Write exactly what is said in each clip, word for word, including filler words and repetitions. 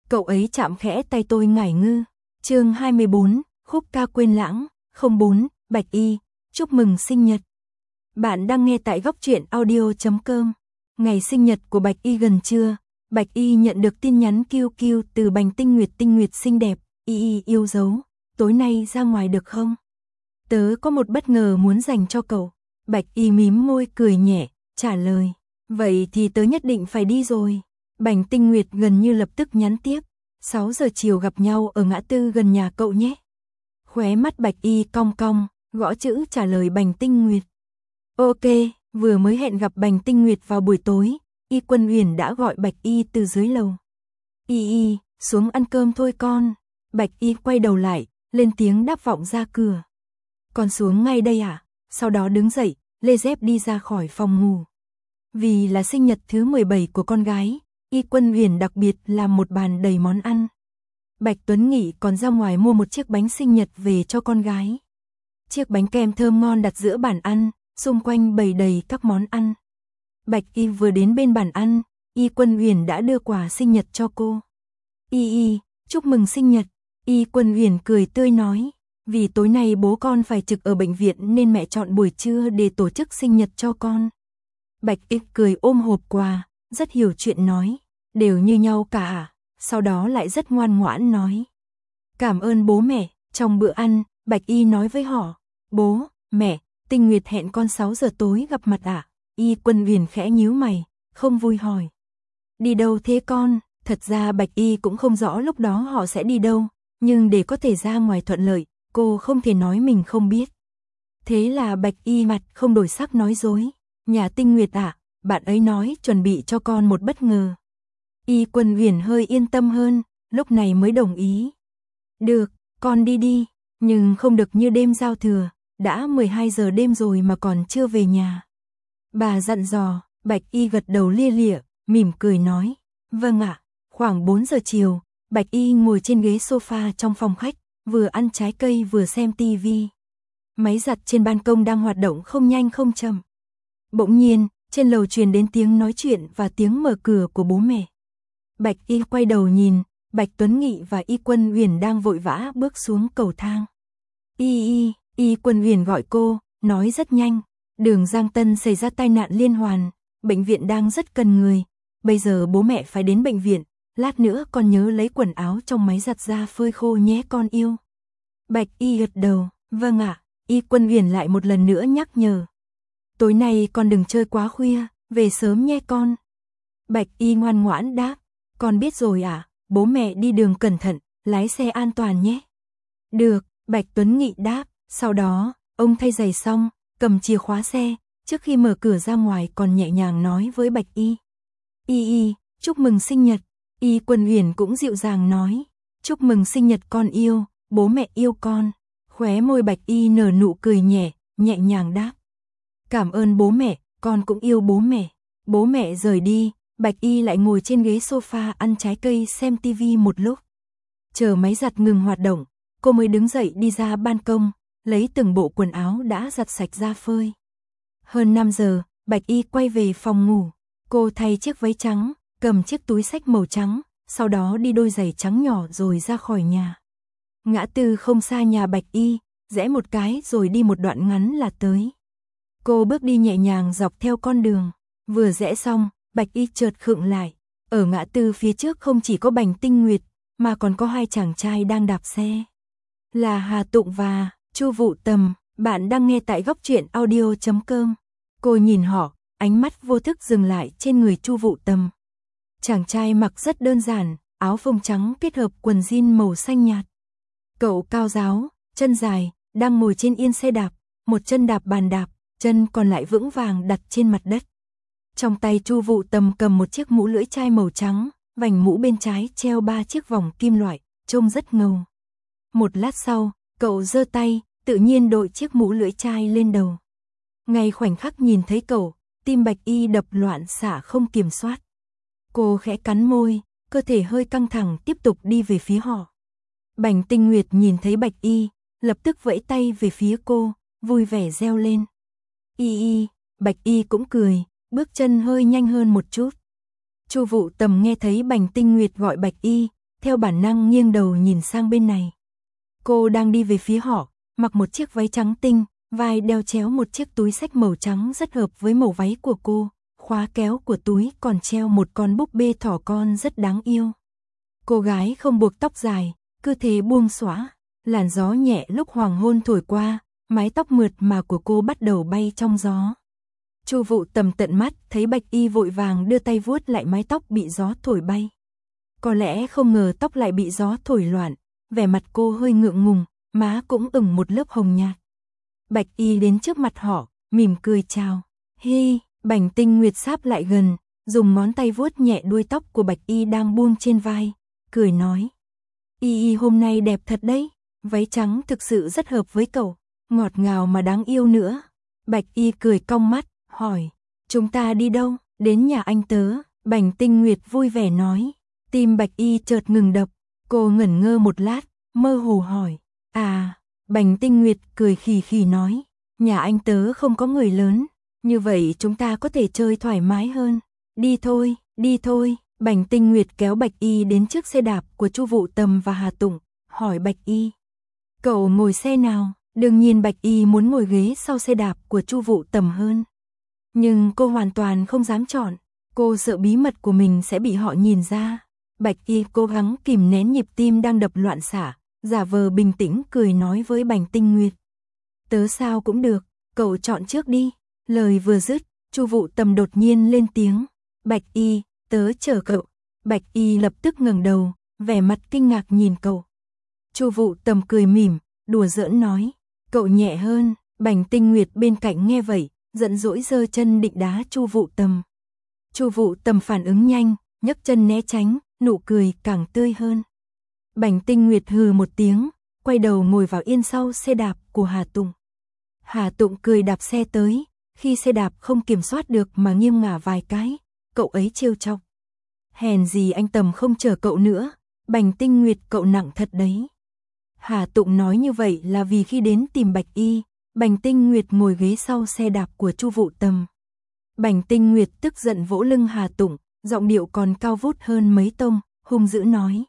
Cậu ấy chạm khẽ tay tôi ngải ngư. Chương hai mươi bốn, khúc ca quên lãng. Không bốn, Bạch Y, chúc mừng sinh nhật. Bạn đang nghe tại góc truyện audio chấm com. Ngày sinh nhật của Bạch Y gần trưa, Bạch Y nhận được tin nhắn kiu kiu từ Bành Tinh Nguyệt. Tinh Nguyệt xinh đẹp, Y Y yêu dấu, tối nay ra ngoài được không? Tớ có một bất ngờ muốn dành cho cậu. Bạch Y mím môi cười nhẹ, trả lời. Vậy thì tớ nhất định phải đi rồi. Bành Tinh Nguyệt gần như lập tức nhắn tiếp. sáu giờ chiều gặp nhau ở ngã tư gần nhà cậu nhé. Khóe mắt Bạch Y cong cong, gõ chữ trả lời Bành Tinh Nguyệt. Ok, vừa mới hẹn gặp Bành Tinh Nguyệt vào buổi tối, Y Quân Uyển đã gọi Bạch Y từ dưới lầu. Y Y, xuống ăn cơm thôi con. Bạch Y quay đầu lại, lên tiếng đáp vọng ra cửa. Con xuống ngay đây à? Sau đó đứng dậy, lê dép đi ra khỏi phòng ngủ. Vì là sinh nhật thứ mười bảy của con gái, Y Quân Uyển đặc biệt làm một bàn đầy món ăn. Bạch Tuấn Nghị còn ra ngoài mua một chiếc bánh sinh nhật về cho con gái. Chiếc bánh kem thơm ngon đặt giữa bàn ăn, xung quanh bày đầy các món ăn. Bạch Y vừa đến bên bàn ăn, Y Quân Uyển đã đưa quà sinh nhật cho cô. Y Y, chúc mừng sinh nhật. Y Quân Uyển cười tươi nói, vì tối nay bố con phải trực ở bệnh viện nên mẹ chọn buổi trưa để tổ chức sinh nhật cho con. Bạch Y cười ôm hộp quà, rất hiểu chuyện nói, đều như nhau cả à? Sau đó lại rất ngoan ngoãn nói, cảm ơn bố mẹ. Trong bữa ăn, Bạch Y nói với họ, bố, mẹ, Tinh Nguyệt hẹn con sáu giờ tối gặp mặt à? Y Quân Uyển khẽ nhíu mày, không vui hỏi, đi đâu thế con? Thật ra Bạch Y cũng không rõ lúc đó họ sẽ đi đâu, nhưng để có thể ra ngoài thuận lợi, cô không thể nói mình không biết. Thế là Bạch Y mặt không đổi sắc nói dối, nhà Tinh Nguyệt à, bạn ấy nói chuẩn bị cho con một bất ngờ. Y Quân Uyển hơi yên tâm hơn, lúc này mới đồng ý. Được, con đi đi, nhưng không được như đêm giao thừa, đã mười hai giờ đêm rồi mà còn chưa về nhà. Bà dặn dò. Bạch Y gật đầu lia lịa, mỉm cười nói, vâng ạ. Khoảng bốn giờ chiều, Bạch Y ngồi trên ghế sofa trong phòng khách, vừa ăn trái cây vừa xem tivi. Máy giặt trên ban công đang hoạt động không nhanh không chậm. Bỗng nhiên, trên lầu truyền đến tiếng nói chuyện và tiếng mở cửa của bố mẹ. Bạch Y quay đầu nhìn, Bạch Tuấn Nghị và Y Quân Uyển đang vội vã bước xuống cầu thang. Y Y, Y Quân Uyển gọi cô, nói rất nhanh, đường Giang Tân xảy ra tai nạn liên hoàn, bệnh viện đang rất cần người, bây giờ bố mẹ phải đến bệnh viện, lát nữa con nhớ lấy quần áo trong máy giặt ra phơi khô nhé con yêu. Bạch Y gật đầu, vâng ạ. Y Quân Uyển lại một lần nữa nhắc nhở, tối nay con đừng chơi quá khuya, về sớm nhé con. Bạch Y ngoan ngoãn đáp, con biết rồi ạ, à, bố mẹ đi đường cẩn thận, lái xe an toàn nhé. Được, Bạch Tuấn Nghị đáp, sau đó, ông thay giày xong, cầm chìa khóa xe, trước khi mở cửa ra ngoài còn nhẹ nhàng nói với Bạch Y. Y Y, chúc mừng sinh nhật. Y Quân Uyển cũng dịu dàng nói, chúc mừng sinh nhật con yêu, bố mẹ yêu con. Khóe môi Bạch Y nở nụ cười nhẹ, nhẹ nhàng đáp, cảm ơn bố mẹ, con cũng yêu bố mẹ. Bố mẹ rời đi, Bạch Y lại ngồi trên ghế sofa ăn trái cây xem tivi một lúc. Chờ máy giặt ngừng hoạt động, cô mới đứng dậy đi ra ban công, lấy từng bộ quần áo đã giặt sạch ra phơi. Hơn năm giờ, Bạch Y quay về phòng ngủ. Cô thay chiếc váy trắng, cầm chiếc túi xách màu trắng, sau đó đi đôi giày trắng nhỏ rồi ra khỏi nhà. Ngã tư không xa nhà Bạch Y, rẽ một cái rồi đi một đoạn ngắn là tới. Cô bước đi nhẹ nhàng dọc theo con đường, vừa rẽ xong, Bạch Y chợt khựng lại. Ở ngã tư phía trước không chỉ có Bành Tinh Nguyệt, mà còn có hai chàng trai đang đạp xe. Là Hà Tụng và Chu Vũ Tầm. Bạn đang nghe tại góc truyện audio chấm com. Cô nhìn họ, ánh mắt vô thức dừng lại trên người Chu Vũ Tầm. Chàng trai mặc rất đơn giản, áo phông trắng kết hợp quần jean màu xanh nhạt. Cậu cao ráo, chân dài, đang ngồi trên yên xe đạp, một chân đạp bàn đạp, chân còn lại vững vàng đặt trên mặt đất. Trong tay Chu Vũ Tầm cầm một chiếc mũ lưỡi chai màu trắng, vành mũ bên trái treo ba chiếc vòng kim loại, trông rất ngầu. Một lát sau, cậu giơ tay, tự nhiên đội chiếc mũ lưỡi chai lên đầu. Ngay khoảnh khắc nhìn thấy cậu, tim Bạch Y đập loạn xạ không kiểm soát. Cô khẽ cắn môi, cơ thể hơi căng thẳng tiếp tục đi về phía họ. Bành Tinh Nguyệt nhìn thấy Bạch Y, lập tức vẫy tay về phía cô, vui vẻ reo lên. Y Y, Bạch Y cũng cười, bước chân hơi nhanh hơn một chút. Chu Vũ Tầm nghe thấy Bành Tinh Nguyệt gọi Bạch Y, theo bản năng nghiêng đầu nhìn sang bên này. Cô đang đi về phía họ, mặc một chiếc váy trắng tinh, vai đeo chéo một chiếc túi xách màu trắng rất hợp với màu váy của cô, khóa kéo của túi còn treo một con búp bê thỏ con rất đáng yêu. Cô gái không buộc tóc dài, cứ thế buông xõa, làn gió nhẹ lúc hoàng hôn thổi qua, mái tóc mượt mà của cô bắt đầu bay trong gió. Chu Vũ Tầm tận mắt thấy Bạch Y vội vàng đưa tay vuốt lại mái tóc bị gió thổi bay. Có lẽ không ngờ tóc lại bị gió thổi loạn, vẻ mặt cô hơi ngượng ngùng, má cũng ửng một lớp hồng nhạt. Bạch Y đến trước mặt họ, mỉm cười chào. Hi, Bành Tinh Nguyệt sáp lại gần, dùng ngón tay vuốt nhẹ đuôi tóc của Bạch Y đang buông trên vai, cười nói. Y Y hôm nay đẹp thật đấy, váy trắng thực sự rất hợp với cậu, ngọt ngào mà đáng yêu nữa. Bạch Y cười cong mắt, hỏi, chúng ta đi đâu? Đến nhà anh tớ. Bành Tinh Nguyệt vui vẻ nói. Tim Bạch Y chợt ngừng đập, cô ngẩn ngơ một lát, mơ hồ hỏi, à, Bành Tinh Nguyệt cười khì khì nói, nhà anh tớ không có người lớn, như vậy chúng ta có thể chơi thoải mái hơn. Đi thôi, đi thôi. Bành Tinh Nguyệt kéo Bạch Y đến trước xe đạp của Chu Vũ Tầm và Hà Tụng, hỏi Bạch Y, cậu ngồi xe nào? Đương nhiên Bạch Y muốn ngồi ghế sau xe đạp của Chu Vũ Tầm hơn. Nhưng cô hoàn toàn không dám chọn, cô sợ bí mật của mình sẽ bị họ nhìn ra. Bạch Y cố gắng kìm nén nhịp tim đang đập loạn xạ, giả vờ bình tĩnh cười nói với Bành Tinh Nguyệt. Tớ sao cũng được, cậu chọn trước đi. Lời vừa dứt, Chu Vũ Tầm đột nhiên lên tiếng. Bạch Y, tớ chờ cậu. Bạch Y lập tức ngẩng đầu, vẻ mặt kinh ngạc nhìn cậu. Chu Vũ Tầm cười mỉm, đùa giỡn nói. Cậu nhẹ hơn. Bành Tinh Nguyệt bên cạnh nghe vậy, giận dỗi giơ chân định đá Chu Vũ Tầm. Chu Vũ Tầm phản ứng nhanh, nhấc chân né tránh, nụ cười càng tươi hơn. Bành Tinh Nguyệt hừ một tiếng, quay đầu ngồi vào yên sau xe đạp của Hà Tụng. Hà Tụng cười đạp xe tới, khi xe đạp không kiểm soát được mà nghiêng ngả vài cái, cậu ấy trêu chọc. Hèn gì anh Tầm không chở cậu nữa, Bành Tinh Nguyệt cậu nặng thật đấy. Hà Tụng nói như vậy là vì khi đến tìm Bạch Y, Bành Tinh Nguyệt ngồi ghế sau xe đạp của Chu Vũ Tầm. Bành Tinh Nguyệt tức giận vỗ lưng Hà Tụng, giọng điệu còn cao vút hơn mấy tông, hung dữ nói.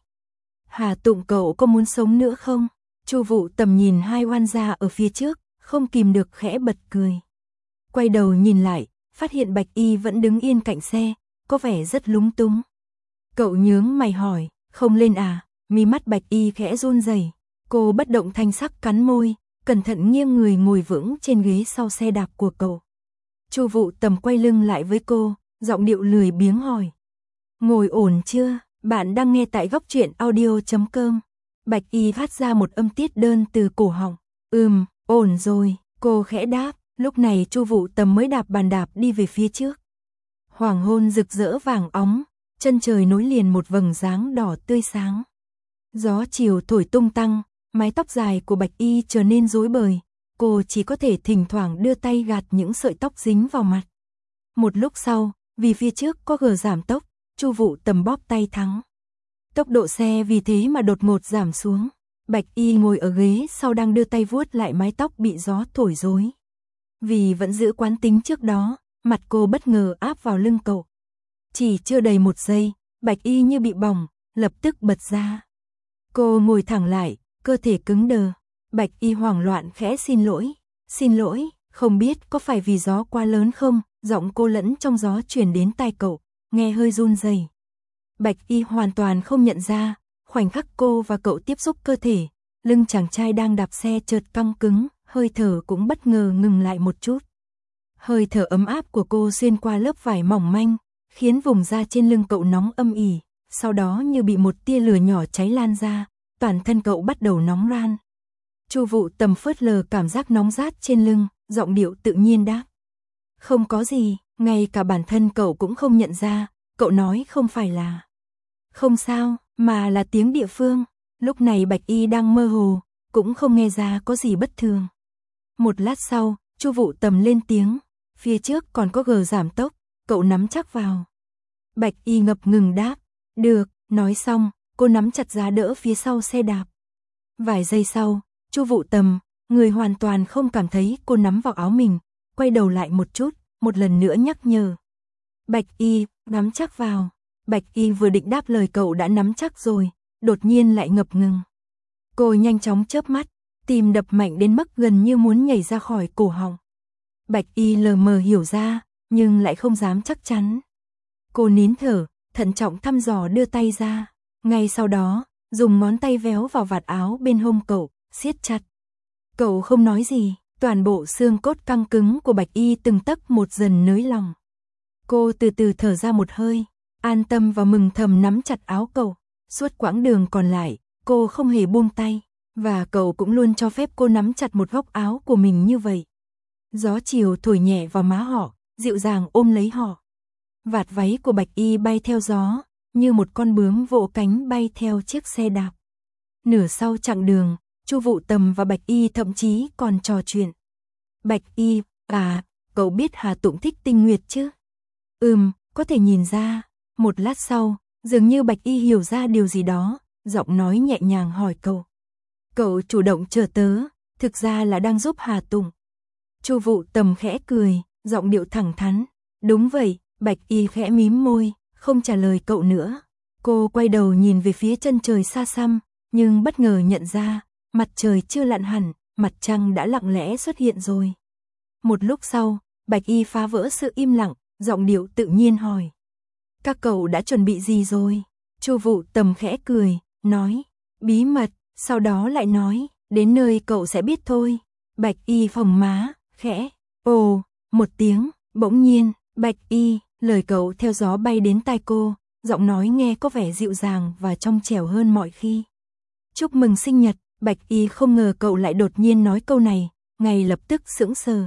Hà Tụng cậu có muốn sống nữa không? Chu Vũ Tầm nhìn hai oan gia ở phía trước, không kìm được khẽ bật cười. Quay đầu nhìn lại, phát hiện Bạch Y vẫn đứng yên cạnh xe, có vẻ rất lúng túng. Cậu nhướng mày hỏi, không lên à? Mí mắt Bạch Y khẽ run rẩy, cô bất động thanh sắc cắn môi, cẩn thận nghiêng người ngồi vững trên ghế sau xe đạp của cậu. Chu Vũ Tầm quay lưng lại với cô, giọng điệu lười biếng hỏi. Ngồi ổn chưa? Bạn đang nghe tại góc truyện audio chấm com. Bạch Y phát ra một âm tiết đơn từ cổ họng. Ừm, ổn rồi, cô khẽ đáp. Lúc này Chu Vũ Tầm mới đạp bàn đạp đi về phía trước. Hoàng hôn rực rỡ vàng óng, chân trời nối liền một vầng dáng đỏ tươi sáng. Gió chiều thổi tung tăng, mái tóc dài của Bạch Y trở nên rối bời, cô chỉ có thể thỉnh thoảng đưa tay gạt những sợi tóc dính vào mặt. Một lúc sau, vì phía trước có gờ giảm tốc, Chu Vũ Tầm bóp tay thắng. Tốc độ xe vì thế mà đột ngột giảm xuống. Bạch Y ngồi ở ghế sau đang đưa tay vuốt lại mái tóc bị gió thổi rối. Vì vẫn giữ quán tính trước đó, mặt cô bất ngờ áp vào lưng cậu. Chỉ chưa đầy một giây, Bạch Y như bị bỏng, lập tức bật ra. Cô ngồi thẳng lại, cơ thể cứng đờ. Bạch Y hoảng loạn khẽ xin lỗi. Xin lỗi, không biết có phải vì gió quá lớn không? Giọng cô lẫn trong gió truyền đến tai cậu, nghe hơi run rẩy. Bạch Y hoàn toàn không nhận ra, khoảnh khắc cô và cậu tiếp xúc cơ thể, lưng chàng trai đang đạp xe chợt căng cứng, hơi thở cũng bất ngờ ngừng lại một chút. Hơi thở ấm áp của cô xuyên qua lớp vải mỏng manh, khiến vùng da trên lưng cậu nóng âm ỉ, sau đó như bị một tia lửa nhỏ cháy lan ra, toàn thân cậu bắt đầu nóng ran. Chu Vũ Tầm phớt lờ cảm giác nóng rát trên lưng, giọng điệu tự nhiên đáp. Không có gì, ngay cả bản thân cậu cũng không nhận ra, cậu nói không phải là. Không sao, mà là tiếng địa phương. Lúc này Bạch Y đang mơ hồ, cũng không nghe ra có gì bất thường. Một lát sau, Chu Vũ Tầm lên tiếng, phía trước còn có gờ giảm tốc, cậu nắm chắc vào. Bạch Y ngập ngừng đáp, được, nói xong, cô nắm chặt giá đỡ phía sau xe đạp. Vài giây sau, Chu Vũ Tầm, người hoàn toàn không cảm thấy cô nắm vào áo mình, quay đầu lại một chút, một lần nữa nhắc nhở. Bạch Y, nắm chắc vào. Bạch Y vừa định đáp lời cậu đã nắm chắc rồi, đột nhiên lại ngập ngừng. Cô nhanh chóng chớp mắt, tim đập mạnh đến mức gần như muốn nhảy ra khỏi cổ họng. Bạch Y lờ mờ hiểu ra, nhưng lại không dám chắc chắn. Cô nín thở, thận trọng thăm dò đưa tay ra, ngay sau đó, dùng ngón tay véo vào vạt áo bên hông cậu, siết chặt. Cậu không nói gì, toàn bộ xương cốt căng cứng của Bạch Y từng tấc một dần nới lỏng. Cô từ từ thở ra một hơi, an tâm và mừng thầm nắm chặt áo cậu. Suốt quãng đường còn lại, cô không hề buông tay, và cậu cũng luôn cho phép cô nắm chặt một góc áo của mình như vậy. Gió chiều thổi nhẹ vào má họ, dịu dàng ôm lấy họ. Vạt váy của Bạch Y bay theo gió, như một con bướm vỗ cánh bay theo chiếc xe đạp. Nửa sau chặng đường, Chu Vụ Tầm và Bạch Y thậm chí còn trò chuyện. Bạch Y, à, cậu biết Hà Tụng thích Tinh Nguyệt chứ? Ừm, có thể nhìn ra. Một lát sau, dường như Bạch Y hiểu ra điều gì đó, giọng nói nhẹ nhàng hỏi cậu. Cậu chủ động chờ tớ, thực ra là đang giúp Hà Tụng. Chu Vụ Tầm khẽ cười, giọng điệu thẳng thắn. Đúng vậy, Bạch Y khẽ mím môi, không trả lời cậu nữa. Cô quay đầu nhìn về phía chân trời xa xăm, nhưng bất ngờ nhận ra, mặt trời chưa lặn hẳn, mặt trăng đã lặng lẽ xuất hiện rồi. Một lúc sau, Bạch Y phá vỡ sự im lặng, giọng điệu tự nhiên hỏi. Các cậu đã chuẩn bị gì rồi? Chu Vụ Tầm khẽ cười, nói. Bí mật, sau đó lại nói, đến nơi cậu sẽ biết thôi. Bạch Y phồng má, khẽ, ồ, một tiếng, bỗng nhiên, Bạch Y, lời cậu theo gió bay đến tai cô, giọng nói nghe có vẻ dịu dàng và trong trẻo hơn mọi khi. Chúc mừng sinh nhật. Bạch Y không ngờ cậu lại đột nhiên nói câu này, ngay lập tức sững sờ.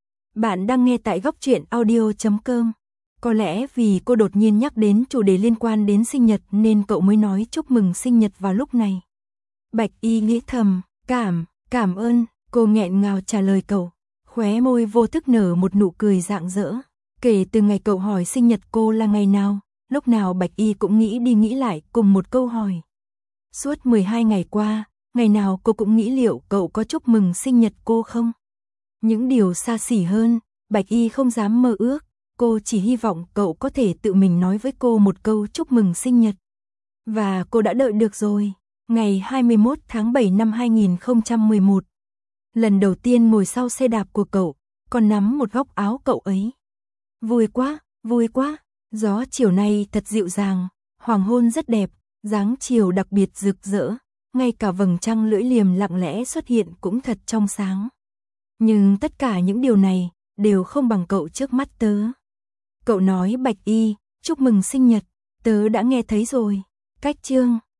Bạn đang nghe tại góc truyện audio chấm com. Có lẽ vì cô đột nhiên nhắc đến chủ đề liên quan đến sinh nhật nên cậu mới nói chúc mừng sinh nhật vào lúc này. Bạch Y nghĩ thầm, cảm, cảm ơn, cô nghẹn ngào trả lời cậu, khóe môi vô thức nở một nụ cười rạng rỡ. Kể từ ngày cậu hỏi sinh nhật cô là ngày nào, lúc nào Bạch Y cũng nghĩ đi nghĩ lại cùng một câu hỏi. Suốt mười hai ngày qua, ngày nào cô cũng nghĩ liệu cậu có chúc mừng sinh nhật cô không? Những điều xa xỉ hơn, Bạch Y không dám mơ ước, cô chỉ hy vọng cậu có thể tự mình nói với cô một câu chúc mừng sinh nhật. Và cô đã đợi được rồi. Ngày hai mươi mốt tháng bảy năm hai nghìn không trăm mười một. Lần đầu tiên ngồi sau xe đạp của cậu, còn nắm một góc áo cậu ấy. Vui quá, vui quá, gió chiều nay thật dịu dàng, hoàng hôn rất đẹp, dáng chiều đặc biệt rực rỡ, ngay cả vầng trăng lưỡi liềm lặng lẽ xuất hiện cũng thật trong sáng. Nhưng tất cả những điều này đều không bằng cậu trước mắt tớ. Cậu nói Bạch Y, chúc mừng sinh nhật, tớ đã nghe thấy rồi. Cách chương